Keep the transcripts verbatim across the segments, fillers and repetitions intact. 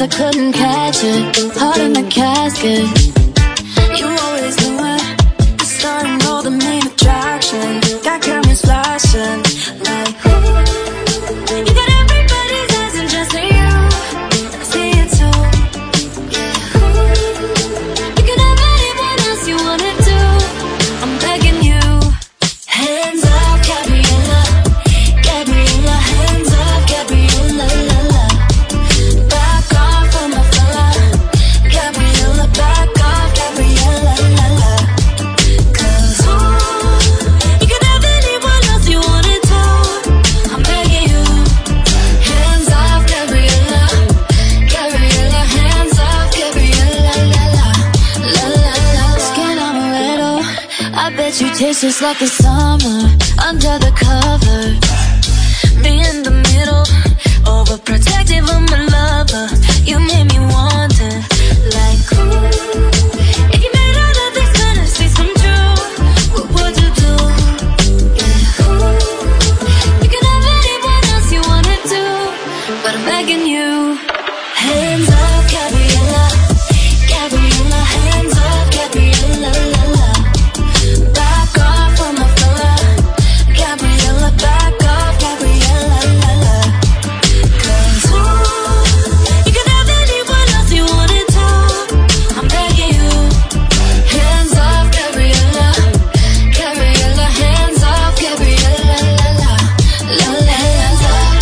I couldn't catch it. Heart in the casket. You always knew it. The starting all the main attraction. Got cameras flashing like ooh. You got everybody's eyes and just you. I see it too. Yeah, ooh. You can have anyone else you wanna do. I'm begging you. Hands up, Gabriella. Gabriella, hands up, Gabriella, la la. Back off from my fella. Gabriella, back off, Gabriella, la la. Cause ooh, you can have anyone else you wanna do. I'm begging you. Hands off, Gabriella. Gabriella, hands off, Gabriella, la la. La la la. Skin amaretto, I bet you taste just like the summer under the covers. Me in the middle, overprotective of my lover. You made me wonder, like ooh, if you made all of these fantasies come true, what would you do? Yeah, ooh, you can have anyone else you wanna do, but I'm begging you. Hands up, Gabriella. Gabriella, hands up, Gabriella, la la. Back off from my fella. Gabriella, back off, Gabriella, la la. Cause ooh, you can have anyone else you wanna do. I'm begging you. Hands off, Gabriella. Gabriella, hands off, Gabriella, la la. La la, hands up.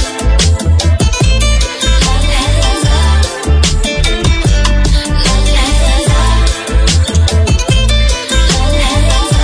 La la, hands up. La la, hands up. La la, hands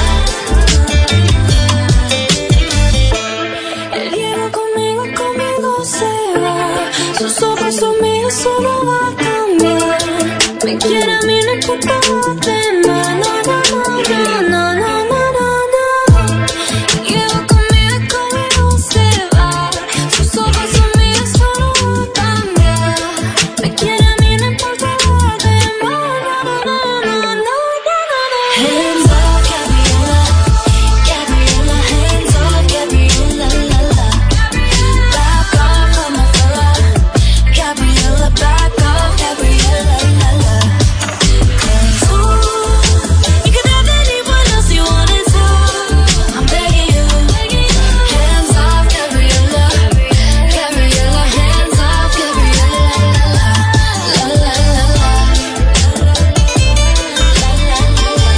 up. El hielo conmigo, conmigo se va. Sus ojos son míos, solo va a cambiar. Me quiere a mí, no importa lo demás. No, no, no, no, no, no, no, no. El hielo conmigo, conmigo se va. Sus ojos son míos, solo va a cambiar. Me quiere a mí, no importa lo demás. No, no, no, no, no, no, no. Hands up, Gabriella. Gabriella, hands up, Gabriella, la la. Back off from my fella. Gabriella, back off, Gabriella, la la. Cause ooh, you can have anyone else you wanna do. I'm begging you. Hands off, Gabriella. Gabriella, hands off, Gabriella, la la. La la la la. La la la la.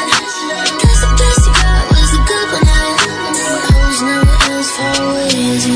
Far away as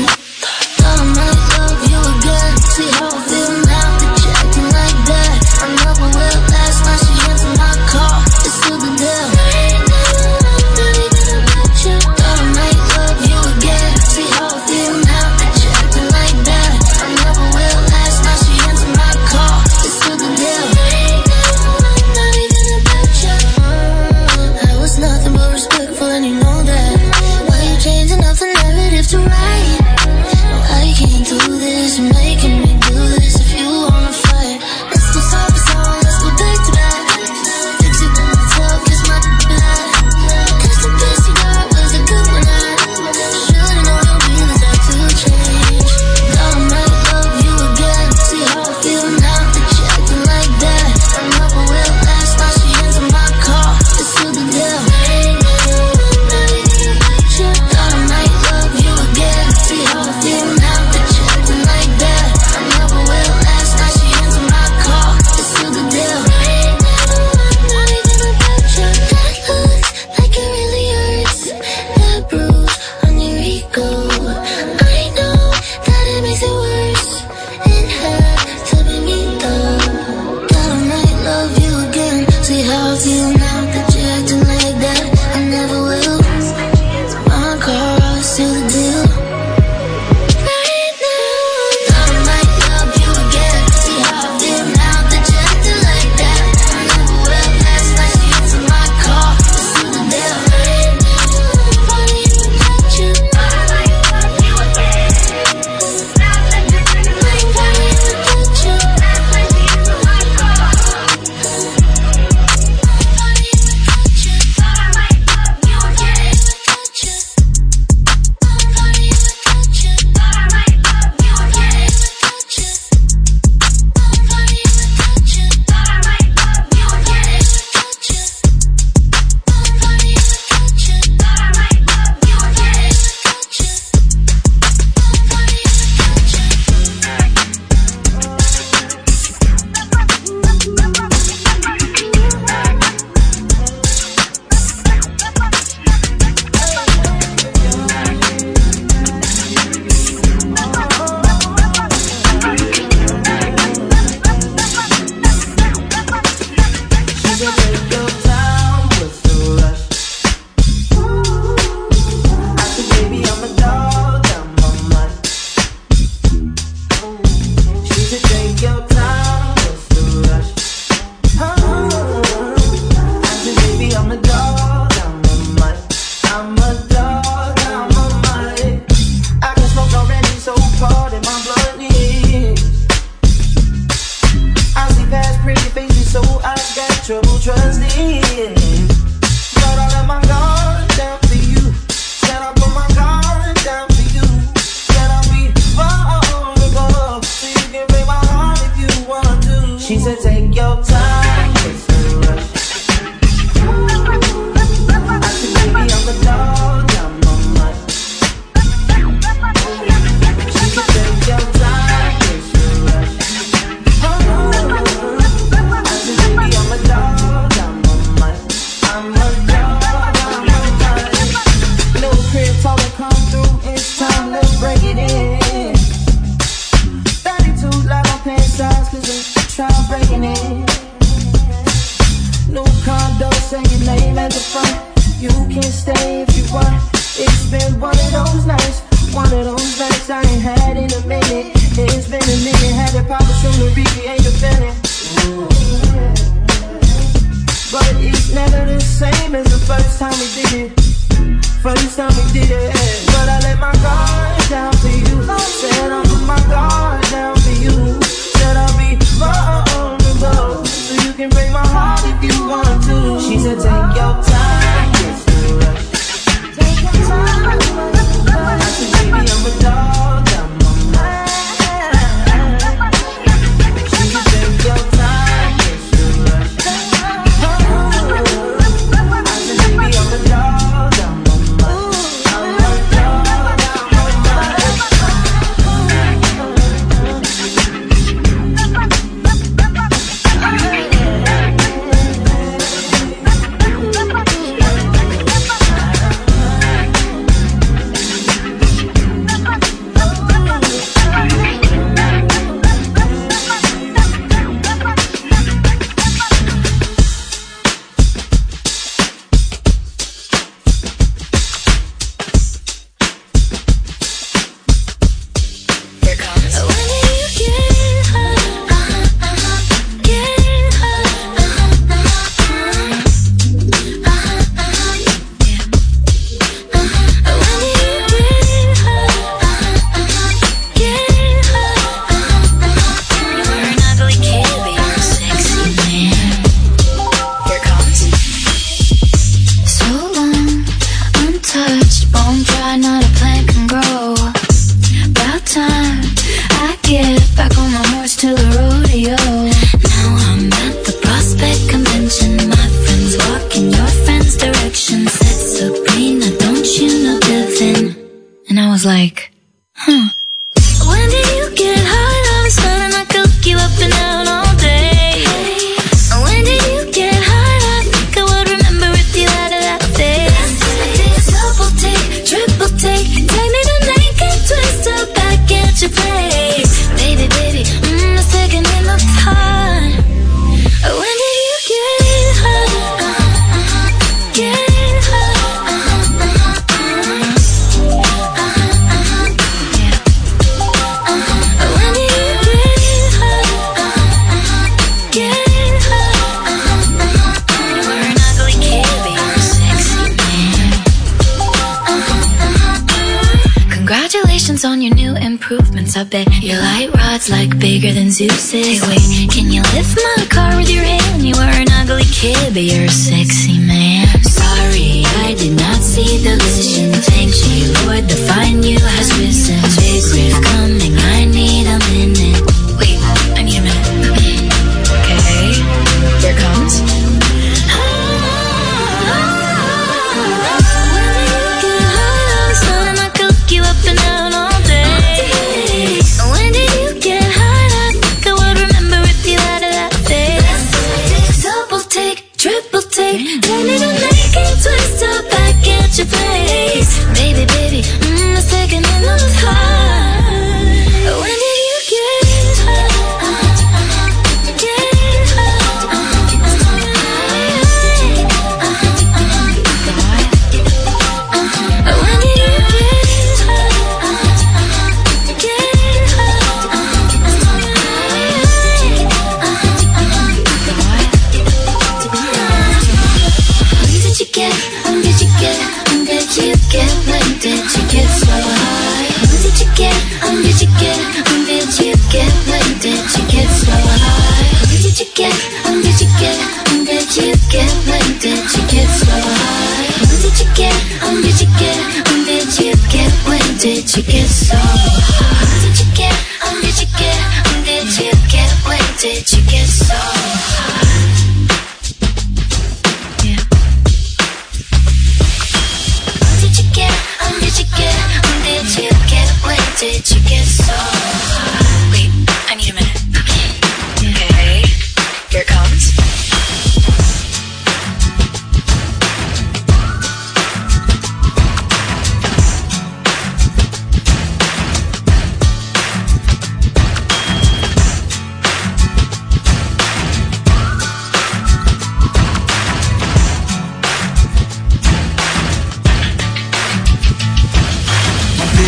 say your name at the front. You can stay if you want. It's been one of those nights, one of those nights I ain't had in a minute. It's been a minute, had to pop a soon to recreate the feeling. But it's never the same as the first time we did it. First time we did it. But I let my guard down for you. Said I'll put my guard down for you. Said I'll be vulnerable, so you can break my heart if you want to. She said take your time, it's no rush. Take your time. I said baby I'm a dog, I'm a man. She said take your time, it's no rush. I said baby I'm a dog, I'm a man. I'm a dog, like, huh. When did you get high? All of a sudden I cook you up and down all day. When did you get high? I think I would remember if you had it that day. Double take, triple take, take me the naked twist up back at your place. Baby, baby, mm, the second in the pot. When did you get high? Get high. Congratulations on your new improvements. I bet your light rod's like bigger than Zeus's. Hey, wait, can you lift my car with your hand? You were an ugly kid, but you're a sexy man. Sorry, I did not see the vision. Thank you, Lord, the fine you has risen. Big riff coming, I need a minute. Wait, I need a minute. Okay, here it comes. You up and down all day. When did you get high? I think I would remember if you had it that day. Double take, triple take, take me to make it twist up back at your place. Baby, baby, mm, the second in the high. When did you get high? Get high. When did you you get, when did you get so high? When did you get, when did you get, when did you get, when did you get so high? When did you get, when did you get, when did you get, when did you get so high? When did you get, when did you get, when did you get, when did you get so high? When did you get, when did you get, when did you get, when did you get so high? Did you get so high? Wait, I need a minute. Okay, here it comes.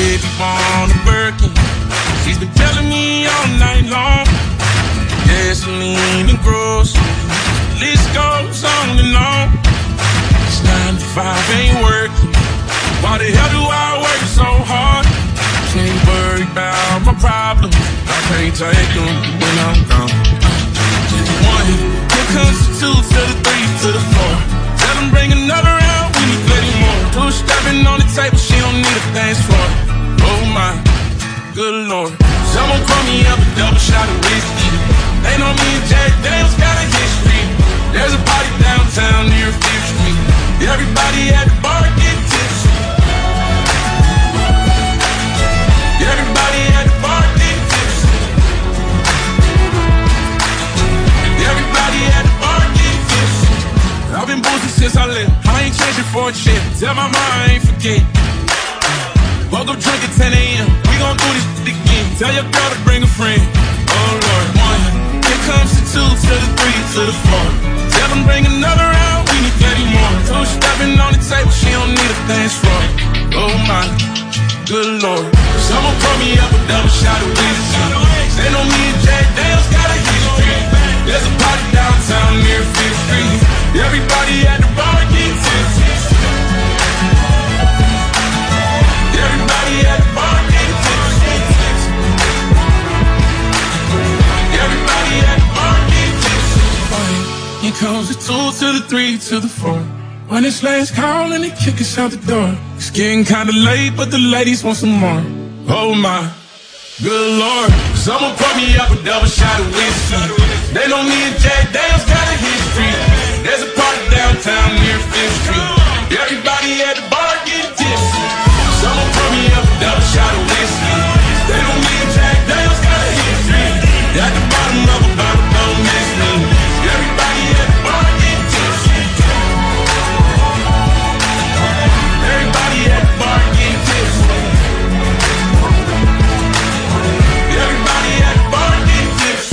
if you want a Birkin. She's been telling me all night long. Gasoline and groceries, list goes on and on. It's nine to five, ain't working. Why the hell do I work so hard? Can't worry about my problems, I can't take them when I'm gone. One, here comes the two to the three to the four. Tell them bring another round, we need plenty more. Two stepping on the table, she don't need a dance floor. Oh my, good lord. Someone call me up a double shot of whiskey. They know me and Jack Daniels got a history. There's a party downtown near Fifth Street. Everybody at the bar get tipsy. Everybody at the bar get tipsy. Everybody at the bar get tipsy. I've been boozing since I left. I ain't changing for a check. Tell my mom I ain't forget. Woke up drunk at ten a.m. We gon' do this shit again. Tell your girl to bring a friend. Oh Lord, one. Here comes the two to the three to the four. Tell them bring another round, we need plenty more. Two stepping on the table, she don't need a dance floor. Oh my, good lord. Someone call me up a double shot of whiskey. They know me and Jack Daniels got a history. There's a party downtown near Fifth Street. Everybody at the bar get tipsy. Everybody at the bar get tipsy. Everybody at the bar get tipsy. Here comes the two to the three to the four. When it's last call and they kick us out the door. It's getting kinda late, but the ladies want some more. Oh my, good lord. Someone pour me up a double shot of whiskey. They know me and Jack Daniels got a history. There's a party downtown near Fifth Street. Everybody at the bar get tipsy. Someone pour me up a double shot of whiskey. They know me and Jack Daniels got a history. At the bottom of a bottle, don't miss me. Everybody at the bar get tipsy. Everybody at the bar get tipsy. Everybody at the bar get tipsy.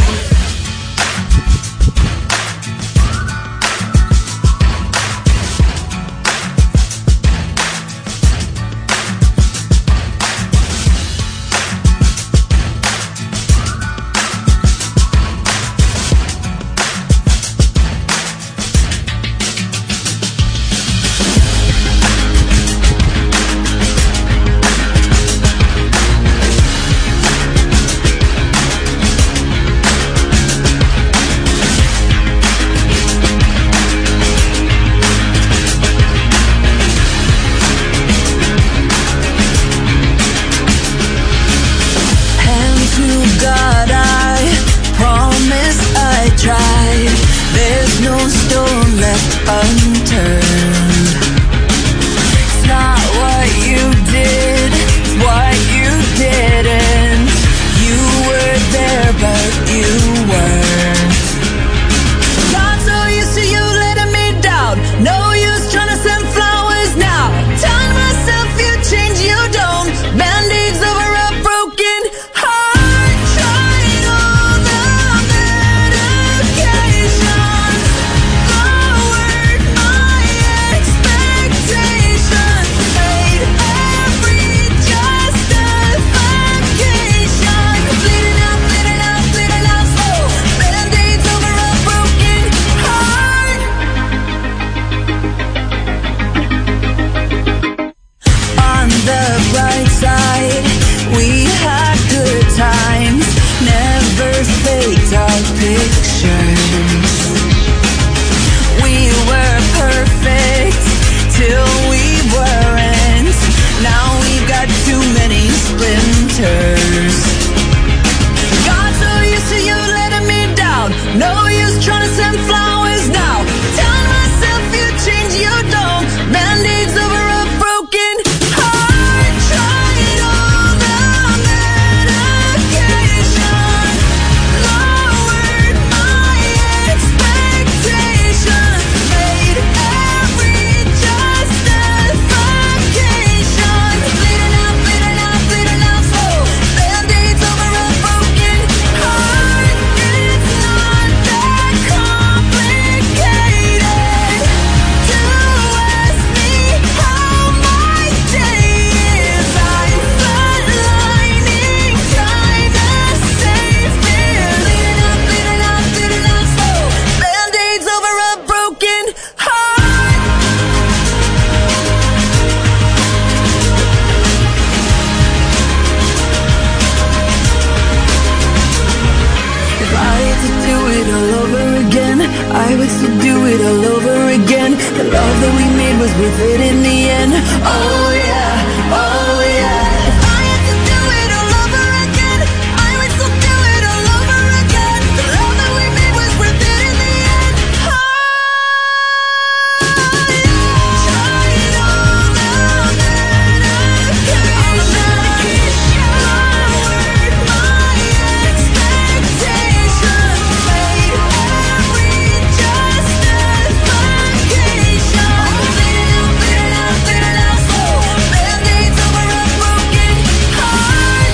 I would still do it all over again. The love that we made was worth it in the end. Oh yeah, oh yeah. If I had to do it all over again, I would still do it all over again. The love that we made was worth it in the end. Oh yeah. Try it all now that I can. I'll never keep showering my expectations. Made every justification. Little bit of, little of soul. Band-aids over a broken heart.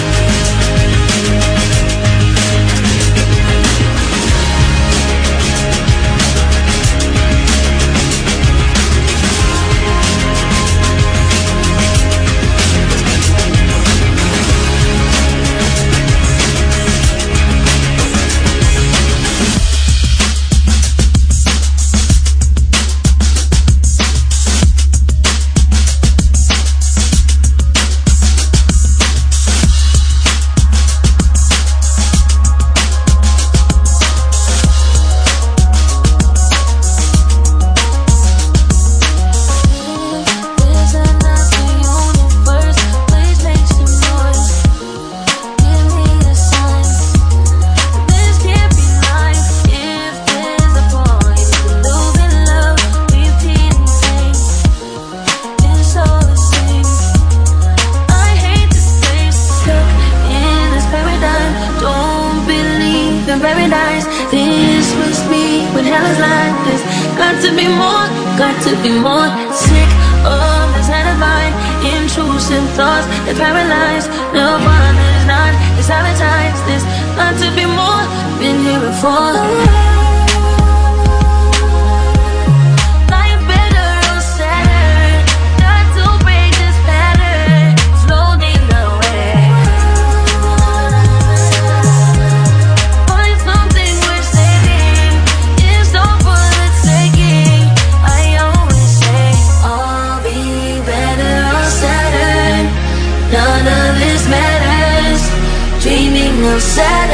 Is that not the universe? Please make some noise. Give me a sign. This can't be life. If there's a point in losing love, repeating things, it's all the same. I hate this place, stuck in this paradigm. Don't believe in paradise. This must be what hell is like. There's got to be more, got to be more. Sick of this divine, intrusive thoughts that paralyze. No one is not, is advertised. There's got to be more, been here before. Life better on Saturn, not to break this pattern. Slowly away. Find something worth saving. It's all for the taking. I always say I'll be better on Saturn. None of this matters. Dreaming of Saturn.